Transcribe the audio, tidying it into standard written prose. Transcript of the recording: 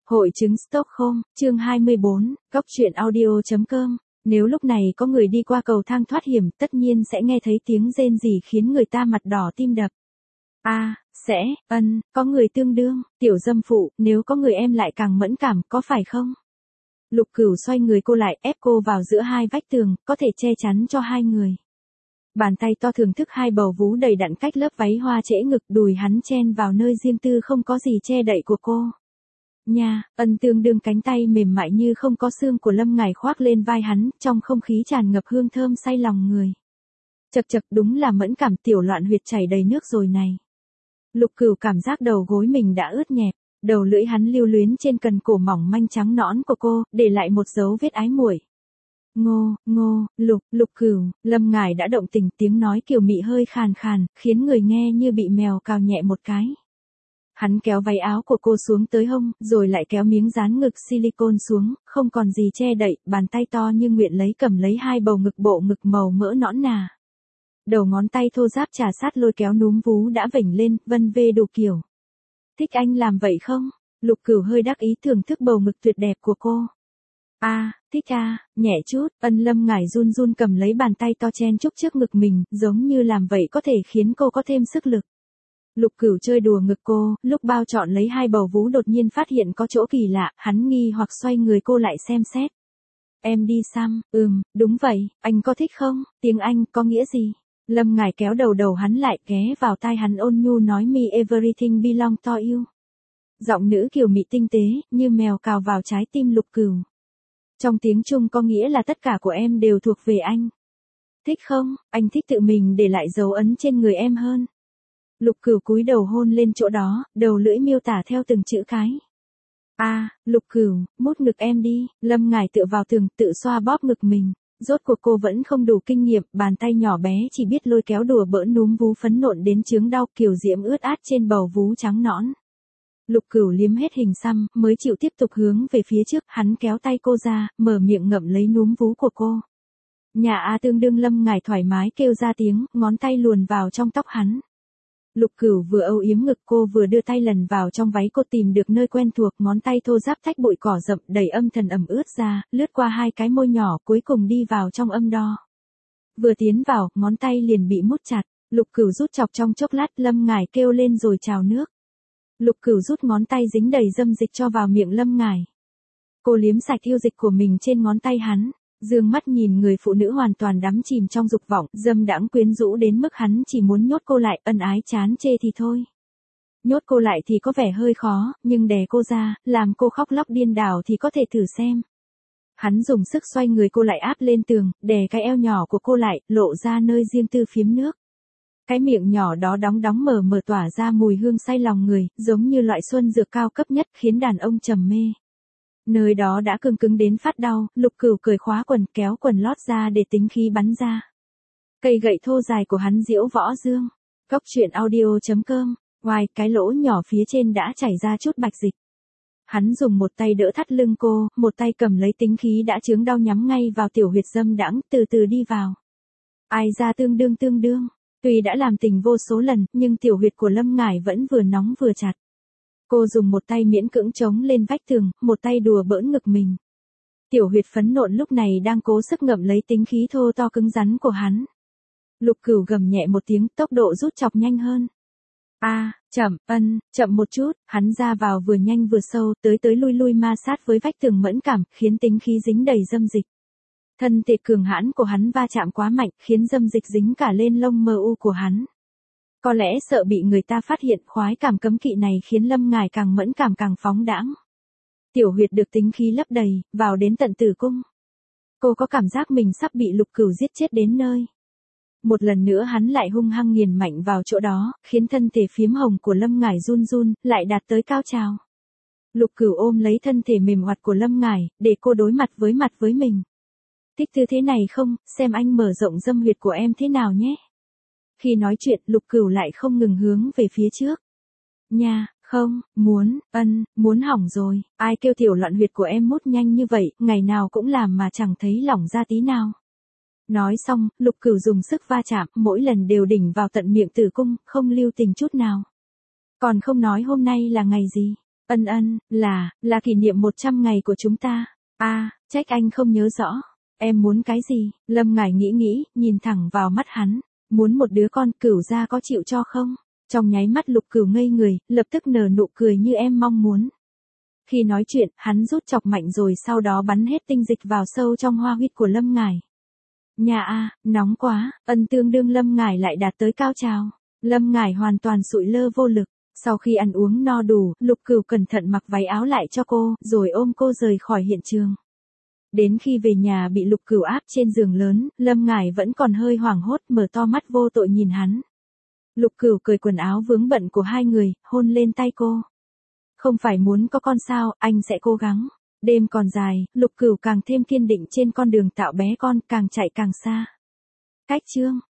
Hội chứng Stockholm, chương 24, Góc truyện audio.com. Nếu lúc này có người đi qua cầu thang thoát hiểm, tất nhiên sẽ nghe thấy tiếng rên rỉ khiến người ta mặt đỏ tim đập. Có người tương đương, tiểu dâm phụ, nếu có người em lại càng mẫn cảm, có phải không? Lục Cửu xoay người cô lại, ép cô vào giữa hai vách tường, có thể che chắn cho hai người. Bàn tay to thưởng thức hai bầu vú đầy đặn cách lớp váy hoa trễ ngực, đùi hắn chen vào nơi riêng tư không có gì che đậy của cô. Tương đương cánh tay mềm mại như không có xương của Lâm Ngải khoác lên vai hắn, trong không khí tràn ngập hương thơm say lòng người. Chật, đúng là mẫn cảm, tiểu loạn huyệt chảy đầy nước rồi này. Lục Cửu cảm giác đầu gối mình đã ướt nhẹp, đầu lưỡi hắn lưu luyến trên cần cổ mỏng manh trắng nõn của cô, để lại một dấu vết ái muội. Lục Cửu, Lâm Ngải đã động tình, tiếng nói kiều mị hơi khàn khàn, khiến người nghe như bị mèo cào nhẹ một cái. Hắn kéo váy áo của cô xuống tới hông, rồi lại kéo miếng dán ngực silicone xuống, không còn gì che đậy, bàn tay to như nguyện lấy cầm lấy hai bầu ngực, bộ ngực màu mỡ nõn nà. Đầu ngón tay thô ráp trà sát lôi kéo núm vú đã vểnh lên, vân vê đủ kiểu. Thích anh làm vậy không? Lục Cửu hơi đắc ý thưởng thức bầu ngực tuyệt đẹp của cô. Thích nhẹ chút, Lâm Ngải run run cầm lấy bàn tay to chen chúc trước ngực mình, giống như làm vậy có thể khiến cô có thêm sức lực. Lục Cửu chơi đùa ngực cô, lúc bao trọn lấy hai bầu vú đột nhiên phát hiện có chỗ kỳ lạ, hắn nghi hoặc xoay người cô lại xem xét. Em đi xăm, đúng vậy, anh có thích không? Tiếng Anh có nghĩa gì? Lâm Ngải kéo đầu hắn lại, ghé vào tai hắn ôn nhu nói me everything belong to you. Giọng nữ kiều mị tinh tế, như mèo cào vào trái tim Lục Cửu. Trong tiếng Trung có nghĩa là tất cả của em đều thuộc về anh. Thích không? Anh thích tự mình để lại dấu ấn trên người em hơn. Lục Cửu cúi đầu hôn lên chỗ đó, đầu lưỡi miêu tả theo từng chữ cái. Lục Cửu, mút ngực em đi. Lâm Ngải tựa vào tường, tự xoa bóp ngực mình. Rốt cuộc cô vẫn không đủ kinh nghiệm, bàn tay nhỏ bé chỉ biết lôi kéo đùa bỡn núm vú phấn nộn đến chướng đau, kiều diễm ướt át trên bầu vú trắng nõn. Lục Cửu liếm hết hình xăm, mới chịu tiếp tục hướng về phía trước, hắn kéo tay cô ra, mở miệng ngậm lấy núm vú của cô. Tương đương. Lâm Ngải thoải mái kêu ra tiếng, ngón tay luồn vào trong tóc hắn. Lục Cửu vừa âu yếm ngực cô vừa đưa tay lần vào trong váy cô, tìm được nơi quen thuộc, ngón tay thô ráp thách bụi cỏ rậm đầy âm thần ẩm ướt ra, lướt qua hai cái môi nhỏ, cuối cùng đi vào trong âm đo. Vừa tiến vào, ngón tay liền bị mút chặt. Lục Cửu rút chọc trong chốc lát, Lâm Ngải kêu lên rồi trào nước. Lục Cửu rút ngón tay dính đầy dâm dịch cho vào miệng Lâm Ngải. Cô liếm sạch yêu dịch của mình trên ngón tay hắn, dương mắt nhìn người phụ nữ hoàn toàn đắm chìm trong dục vọng, dâm đãng quyến rũ đến mức hắn chỉ muốn nhốt cô lại, ân ái chán chê thì thôi. Nhốt cô lại thì có vẻ hơi khó, nhưng đè cô ra, làm cô khóc lóc điên đảo thì có thể thử xem. Hắn dùng sức xoay người cô lại áp lên tường, đè cái eo nhỏ của cô lại, lộ ra nơi riêng tư phiếm nước. Cái miệng nhỏ đó đóng mở tỏa ra mùi hương say lòng người, giống như loại xuân dược cao cấp nhất, khiến đàn ông trầm mê. Nơi đó đã cứng đến phát đau, Lục Cửu cởi khóa quần, kéo quần lót ra để tính khí bắn ra. Cây gậy thô dài của hắn diễu võ dương. Góc truyện audio.com. Ngoài cái lỗ nhỏ phía trên đã chảy ra chút bạch dịch. Hắn dùng một tay đỡ thắt lưng cô, một tay cầm lấy tính khí đã chướng đau nhắm ngay vào tiểu huyệt dâm đãng, từ từ đi vào. Ai ra tương đương. Tuy đã làm tình vô số lần, nhưng tiểu huyệt của Lâm Ngải vẫn vừa nóng vừa chặt. Cô dùng một tay miễn cưỡng chống lên vách tường, một tay đùa bỡn ngực mình. Tiểu huyệt phấn nộn lúc này đang cố sức ngậm lấy tính khí thô to cứng rắn của hắn. Lục Cửu gầm nhẹ một tiếng, tốc độ rút chọc nhanh hơn. Chậm một chút, hắn ra vào vừa nhanh vừa sâu, tới lui ma sát với vách tường mẫn cảm, khiến tính khí dính đầy dâm dịch. Thân thể cường hãn của hắn va chạm quá mạnh, khiến dâm dịch dính cả lên lông mờ u của hắn. Có lẽ sợ bị người ta phát hiện, khoái cảm cấm kỵ này khiến Lâm Ngải càng mẫn cảm càng phóng đãng. Tiểu huyệt được tính khí lấp đầy, vào đến tận tử cung. Cô có cảm giác mình sắp bị Lục Cửu giết chết đến nơi. Một lần nữa hắn lại hung hăng nghiền mạnh vào chỗ đó, khiến thân thể phiếm hồng của Lâm Ngải run, lại đạt tới cao trào. Lục Cửu ôm lấy thân thể mềm oặt của Lâm Ngải, để cô đối mặt với mình. Thích tư thế này không, xem anh mở rộng dâm huyệt của em thế nào nhé. Khi nói chuyện, Lục Cửu lại không ngừng hướng về phía trước. Không, muốn hỏng rồi, ai kêu tiểu loạn huyệt của em mút nhanh như vậy, ngày nào cũng làm mà chẳng thấy lỏng ra tí nào. Nói xong, Lục Cửu dùng sức va chạm, mỗi lần đều đỉnh vào tận miệng tử cung, không lưu tình chút nào. Còn không nói hôm nay là ngày gì? Là kỷ niệm 100 ngày của chúng ta. Trách anh không nhớ rõ. Em muốn cái gì? Lâm Ngải nghĩ, nhìn thẳng vào mắt hắn. Muốn một đứa con, Cửu gia có chịu cho không? Trong nháy mắt Lục Cửu ngây người, lập tức nở nụ cười như em mong muốn. Khi nói chuyện, hắn rút chọc mạnh rồi sau đó bắn hết tinh dịch vào sâu trong hoa huyết của Lâm Ngải. Nhà nóng quá, tương đương Lâm Ngải lại đạt tới cao trào. Lâm Ngải hoàn toàn sụi lơ vô lực. Sau khi ăn uống no đủ, Lục Cửu cẩn thận mặc váy áo lại cho cô, rồi ôm cô rời khỏi hiện trường. Đến khi về nhà bị Lục Cửu áp trên giường lớn, Lâm Ngải vẫn còn hơi hoảng hốt, mở to mắt vô tội nhìn hắn. Lục Cửu cởi quần áo vướng bận của hai người, hôn lên tay cô. Không phải muốn có con sao, anh sẽ cố gắng. Đêm còn dài, Lục Cửu càng thêm kiên định trên con đường tạo bé con, càng chạy càng xa. Cách chương